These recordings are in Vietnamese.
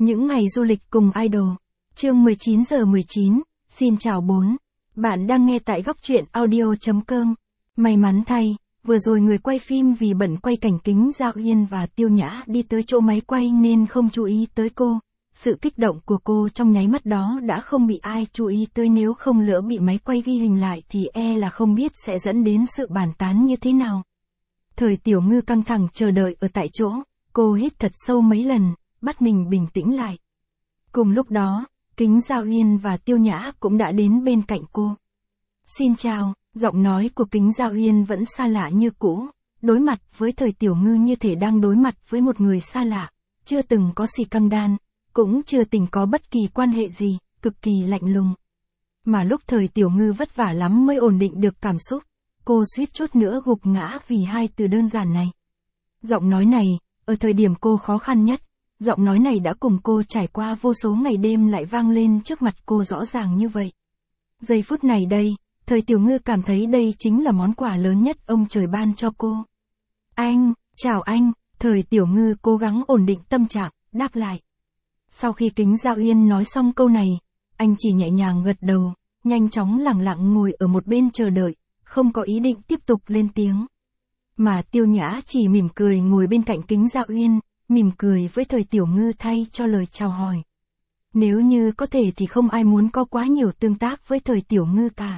Những ngày du lịch cùng idol. Chương 19:19, xin chào 4. Bạn đang nghe tại góc truyện audio.com. May mắn thay, vừa rồi người quay phim vì bận quay cảnh Kính Giao Yên và Tiêu Nhã đi tới chỗ máy quay nên không chú ý tới cô. Sự kích động của cô trong nháy mắt đó đã không bị ai chú ý tới, nếu không lỡ bị máy quay ghi hình lại thì là không biết sẽ dẫn đến sự bàn tán như thế nào. Thời Tiểu Ngư căng thẳng chờ đợi ở tại chỗ, cô hít thật sâu mấy lần, bắt mình bình tĩnh lại. Cùng lúc đó, Kính Giao Yên và Tiêu Nhã cũng đã đến bên cạnh cô. Xin chào, giọng nói của Kính Giao Yên vẫn xa lạ như cũ, đối mặt với Thời Tiểu Ngư như thể đang đối mặt với một người xa lạ, chưa từng có xì căng đan, cũng chưa từng có bất kỳ quan hệ gì, cực kỳ lạnh lùng. Mà lúc Thời Tiểu Ngư vất vả lắm mới ổn định được cảm xúc, cô suýt chút nữa gục ngã vì hai từ đơn giản này. Giọng nói này, ở thời điểm cô khó khăn nhất, giọng nói này đã cùng cô trải qua vô số ngày đêm lại vang lên trước mặt cô rõ ràng như vậy. Giây phút này đây, Thời Tiểu Ngư cảm thấy đây chính là món quà lớn nhất ông trời ban cho cô. Anh, chào anh, Thời Tiểu Ngư cố gắng ổn định tâm trạng, đáp lại. Sau khi Kính Giao Yên nói xong câu này, anh chỉ nhẹ nhàng gật đầu, nhanh chóng lẳng lặng ngồi ở một bên chờ đợi, không có ý định tiếp tục lên tiếng. Mà Tiêu Nhã chỉ mỉm cười ngồi bên cạnh Kính Giao Yên, mỉm cười với Thời Tiểu Ngư thay cho lời chào hỏi. Nếu như có thể thì không ai muốn có quá nhiều tương tác với Thời Tiểu Ngư cả.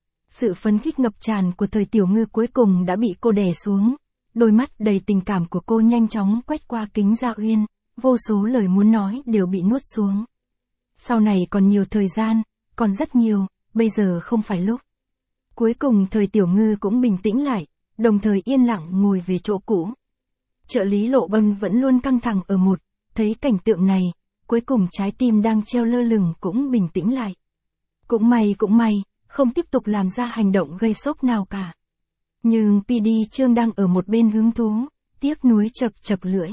Sự phấn khích ngập tràn của Thời Tiểu Ngư cuối cùng đã bị cô đè xuống, đôi mắt đầy tình cảm của cô nhanh chóng quét qua Kính Giao Yên, vô số lời muốn nói đều bị nuốt xuống. Sau này còn nhiều thời gian, còn rất nhiều, bây giờ không phải lúc. Cuối cùng Thời Tiểu Ngư cũng bình tĩnh lại, đồng thời yên lặng ngồi về chỗ cũ. Trợ lý Lộ Bân vẫn luôn căng thẳng ở một, thấy cảnh tượng này, cuối cùng trái tim đang treo lơ lửng cũng bình tĩnh lại. Cũng may, không tiếp tục làm ra hành động gây sốc nào cả. Nhưng PD Trương đang ở một bên hứng thú, tiếc nuối chật lưỡi.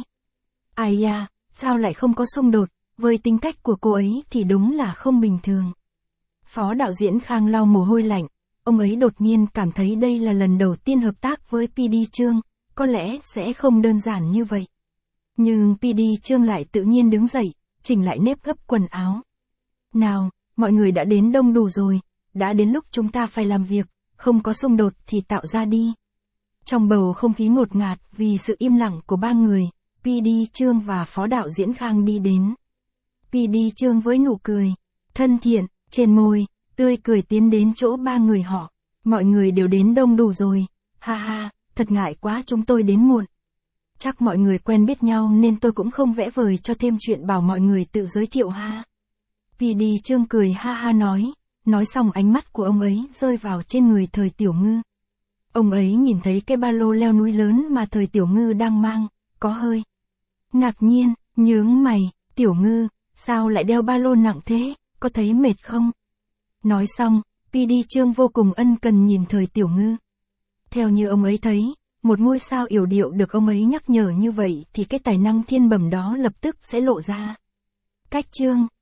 Ai da, sao lại không có xung đột, với tính cách của cô ấy thì đúng là không bình thường. Phó đạo diễn Khang lau mồ hôi lạnh, ông ấy đột nhiên cảm thấy đây là lần đầu tiên hợp tác với PD Trương, có lẽ sẽ không đơn giản như vậy. Nhưng PD Trương lại tự nhiên đứng dậy, chỉnh lại nếp gấp quần áo. Nào, mọi người đã đến đông đủ rồi, đã đến lúc chúng ta phải làm việc, không có xung đột thì tạo ra đi. Trong bầu không khí ngột ngạt vì sự im lặng của ba người, PD Trương và phó đạo diễn Khang đi đến. PD Trương với nụ cười thân thiện trên môi, tươi cười tiến đến chỗ ba người họ. Mọi người đều đến đông đủ rồi, ha ha, thật ngại quá chúng tôi đến muộn. Chắc mọi người quen biết nhau nên tôi cũng không vẽ vời cho thêm chuyện, bảo mọi người tự giới thiệu ha. PD Trương cười ha ha nói xong ánh mắt của ông ấy rơi vào trên người Thời Tiểu Ngư. Ông ấy nhìn thấy cái ba lô leo núi lớn mà Thời Tiểu Ngư đang mang, có hơi ngạc nhiên, nhướng mày, Tiểu Ngư, sao lại đeo ba lô nặng thế, có thấy mệt không? Nói xong, PD Trương vô cùng ân cần nhìn Thời Tiểu Ngư. Theo như ông ấy thấy, một ngôi sao yểu điệu được ông ấy nhắc nhở như vậy thì cái tài năng thiên bẩm đó lập tức sẽ lộ ra. Cách Trương,